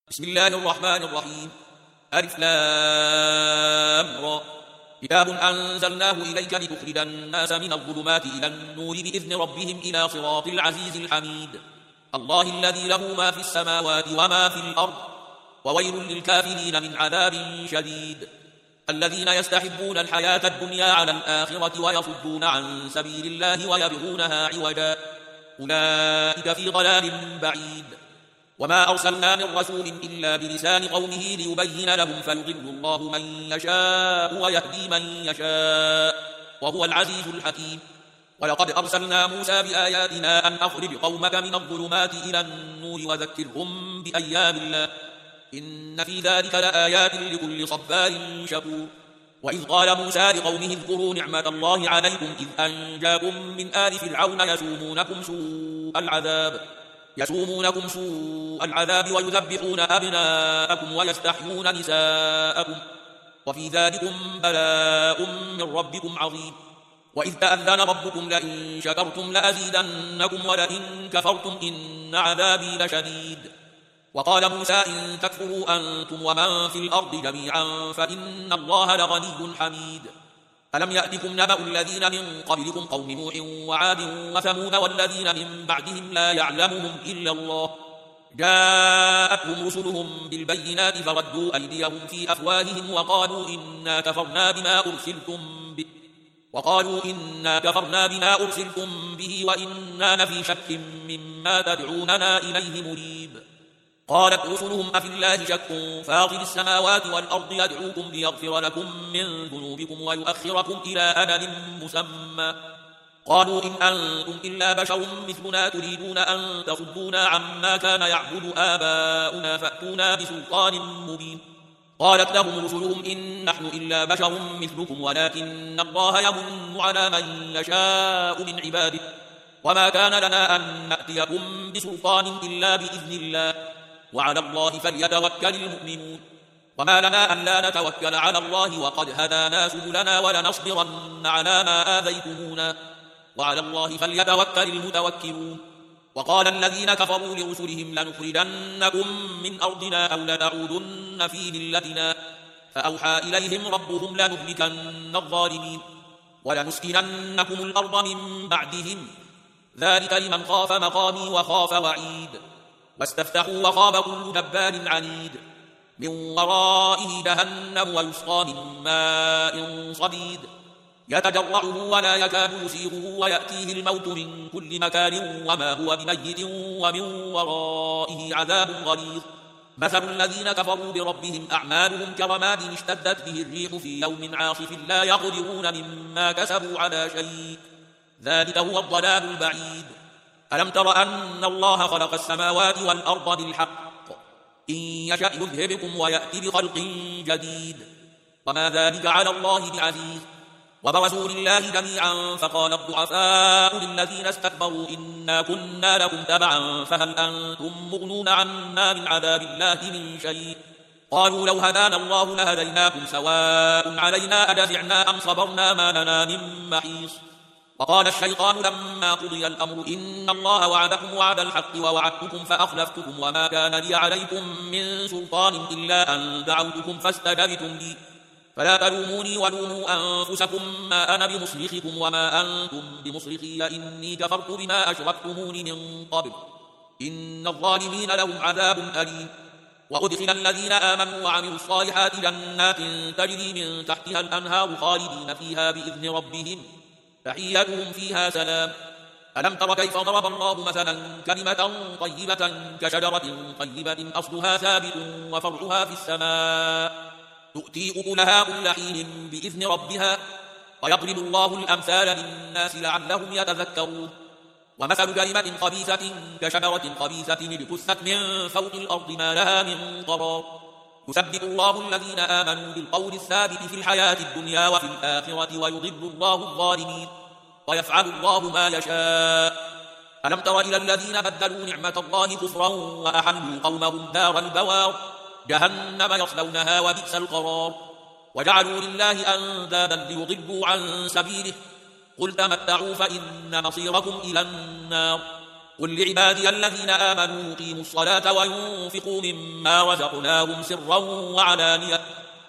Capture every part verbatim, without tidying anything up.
بسم الله الرحمن الرحيم. ألف لام را. كتاب أنزلناه إليك لتخرج الناس من الظلمات إلى النور بإذن ربهم إلى صراط العزيز الحميد. الله الذي له ما في السماوات وما في الأرض، وويل للكافرين من عذاب شديد. الذين يستحبون الحياة الدنيا على الآخرة ويصدون عن سبيل الله ويبغونها عوجا، أولئك في ضلال بعيد. وما أرسلنا من رسول إلا بلسان قومه ليبين لهم فيضل الله من يشاء ويهدي من يشاء، وهو العزيز الحكيم. ولقد أرسلنا موسى بآياتنا أن أخرج قومك من الظلمات إلى النور وذكرهم بأيام الله، إن في ذلك لآيات لكل صبار شكور. وإذ قال موسى لقومه اذكروا نعمة الله عليكم إذ أنجاكم من آل فرعون يسومونكم سوء العذاب يسومونكم سوء العذاب ويذبحون أبناءكم ويستحيون نساءكم، وفي ذلكم بلاء من ربكم عظيم. وإذ تأذن ربكم لئن شكرتم لأزيدنكم ولئن كفرتم إن عذابي لشديد. وقال موسى إن تكفروا أنتم ومن في الأرض جميعا فإن الله لغني حميد. ألم يأتكم نبأ الذين من قبلكم قوم نوح وعاد وثمود والذين من بعدهم لا يعلمهم إلا الله، جاءتهم رسلهم بالبينات فردوا أيديهم في أفواههم وقالوا إنا كفرنا بما أرسلتم به وقالوا إنا كفرنا بما أرسلتم به وإنا لفي شك مما تدعوننا إليه مريب. قالت رسلهم أفي الله شك فاطر السماوات والأرض يدعوكم ليغفر لكم من ذنوبكم ويؤخركم إلى أجل مسمى، قالوا إن أنتم إلا بشر مثلنا تريدون أن تصدونا عما كان يعبد آباؤنا فأتونا بسلطان مبين. قالت لهم رسلهم إن نحن إلا بشر مثلكم ولكن الله يمن على من يشاء من عباده، وما كان لنا أن نأتيكم بسلطان إلا بإذن الله، وعلى الله فليتوكل المؤمنون. وما لنا أن لا نتوكل على الله وقد هدانا سبلنا ولنصبرن على ما آذيتمونا، وعلى الله فليتوكل المتوكلون. وقال الذين كفروا لرسلهم لنخرجنكم من أرضنا أو لتعودن في ملتنا، فأوحى إليهم ربهم لنهلكن الظالمين ولنسكننكم الأرض من بعدهم، ذلك لمن خاف مقامي وخاف وعيد. واستفتحوا وخاب كل جبار عنيد، من ورائه جهنم ويسقى من ماء صديد يتجرعه ولا يكاد يسيغه ويأتيه الموت من كل مكان وما هو بميت ومن ورائه عذاب غليظ. مثل الذين كفروا بربهم أعمالهم كرماد اشتدت به الريح في يوم عاصف لا يقدرون مما كسبوا على شيء، ذلك هو الضلال البعيد. ألم تر أن الله خلق السماوات والأرض بالحق إن يشأ يذهبكم ويأتي بخلق جديد، وما ذلك على الله بعزيز. وبرزوا لله جميعا فقال الضعفاء للذين استكبروا إنا كنا لكم تبعا فهل أنتم مغنون عنا من عذاب الله من شيء، قالوا لو هدانا الله لهديناكم سواء علينا أجزعنا أم صبرنا ما لنا من محيص. وقال الشيطان لما قضي الأمر إن الله وعدكم وعد الحق ووعدتكم فأخلفتكم وما كان لي عليكم من سلطان إلا أن دعوتكم فاستجبتم لي، فلا تلوموني ولوموا أنفسكم ما أنا بمصرخكم وما أنتم بمصرخي إني كفرت بما أشركتمون من قبل إن الظالمين لهم عذاب أليم. وأدخل الذين آمنوا وعملوا الصالحات جنات تجري من تحتها الأنهار خالدين فيها بإذن ربهم تحيتهم فيها سلام. ألم تر كيف ضرب الله مثلا كلمة طيبة كشجرة طيبة أصلها ثابت وفرعها في السماء تؤتي أكلها كل حين بإذن ربها، ويضرب الله الأمثال للناس لعلهم يتذكرون. ومثل كلمة خبيثة كشجرة خبيثة اجتثت من فوق الأرض ما لها من قرار، يثبت الله الذين آمنوا بالقول الثابت في الحياة الدنيا وفي الآخرة ويضل الله الظالمين ويفعل الله ما يشاء. ألم تر إلى الذين بدلوا نعمة الله كفرا وأحلوا قومهم دار البوار جهنم يصلونها وبئس القرار، وجعلوا لله أندادا ليضلوا عن سبيله، قل تمتعوا فإن مصيركم إلى النار، قل لعبادي الذين آمنوا يقيموا الصلاة وينفقوا مما رزقناهم سرا وعلانية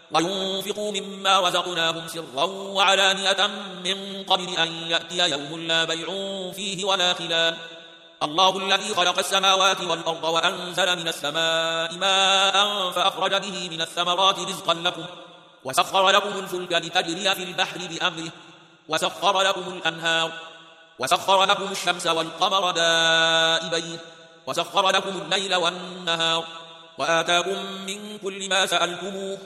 وينفقوا مما رزقناهم سرا وعلانية من قبل أن يأتي يوم لا بيع فيه ولا خلال الله الذي خلق السماوات والأرض وأنزل من السماء ماء فأخرج به من الثمرات رزقا لكم وسخر لكم الفلك لتجري في البحر بأمره وسخر لكم الأنهار وسخر لكم الشمس والقمر دائبين وسخر لكم الليل والنهار وآتاكم من كل ما سألتموه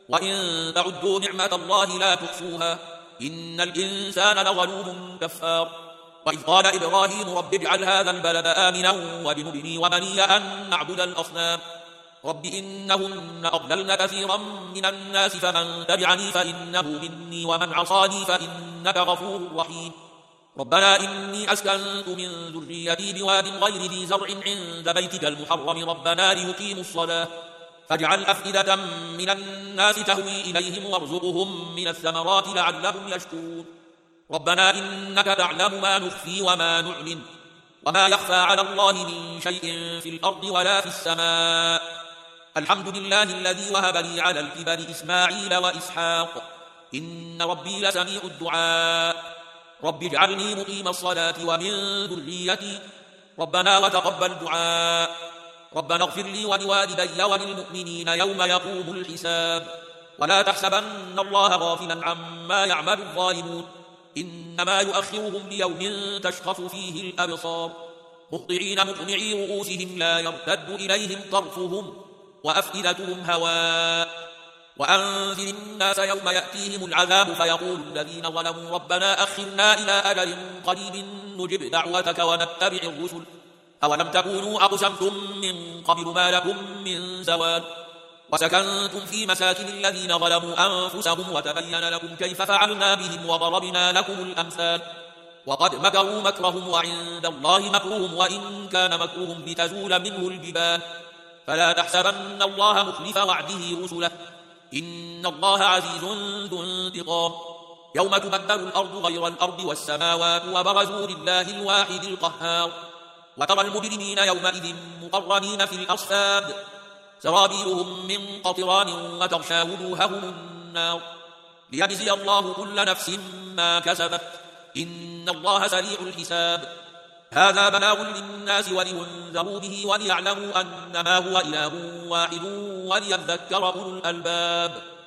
وإن تعدوا نعمة الله لا تحصوها إن الإنسان لظلوم كفار وإذ قال إبراهيم رب اجعل هذا البلد آمنا واجنبني وبني أن نعبد الأصنام رب إنهن أضللن كثيرا من الناس فمن تبعني فإنه مني ومن عصاني فإنك غفور رحيم ربنا إني أسكنت من ذريتي بواد غير ذي زرع عند بيتك المحرم ربنا ليقيموا الصلاة فاجعل أفئدة من الناس تهوي إليهم وارزقهم من الثمرات لعلهم يشكرون ربنا إنك تعلم ما نخفي وما نعلن وما يخفى على الله من شيء في الأرض ولا في السماء الحمد لله الذي وهب لي على الكبر إسماعيل وإسحاق إن ربي لسميع الدعاء رب اجعلني مقيم الصلاة ومن ذريتي ربنا وتقبل دعاء ربنا اغفر لي ولوالدي وللمؤمنين يوم يقوم الحساب ولا تحسبن الله غافلا عما يعمل الظالمون إنما يؤخرهم ليوم تشخص فيه الأبصار مهطعين مقنعي رؤوسهم لا يرتد إليهم طرفهم وأفئدتهم هواء وأنذر الناس يوم يأتيهم العذاب فيقول الذين ظلموا ربنا أخرنا إلى أجل قريب نجب دعوتك ونتبع الرسل أولم تكونوا أقسمتم من قبل ما لكم من زوال وسكنتم في مساكن الذين ظلموا أنفسهم وتبين لكم كيف فعلنا بهم وضربنا لكم الأمثال وقد مكروا مكرهم وعند الله مكرهم وإن كان مكرهم لتزول منه الجبال فلا تحسبن الله مخلف وعده رسله إن الله عزيز ذو انتقام يوم تبدل الأرض غير الأرض والسماوات وبرزوا لله الواحد القهار وترى المجرمين يومئذ مقرنين في الأصفاد سرابيلهم من قطران وتغشى وجوههم النار ليجزي الله كل نفس ما كسبت إن الله سريع الحساب هذا بلاغ للناس ولينذروا به وليعلموا أنما هو إله واحد وليذكر أولو الألباب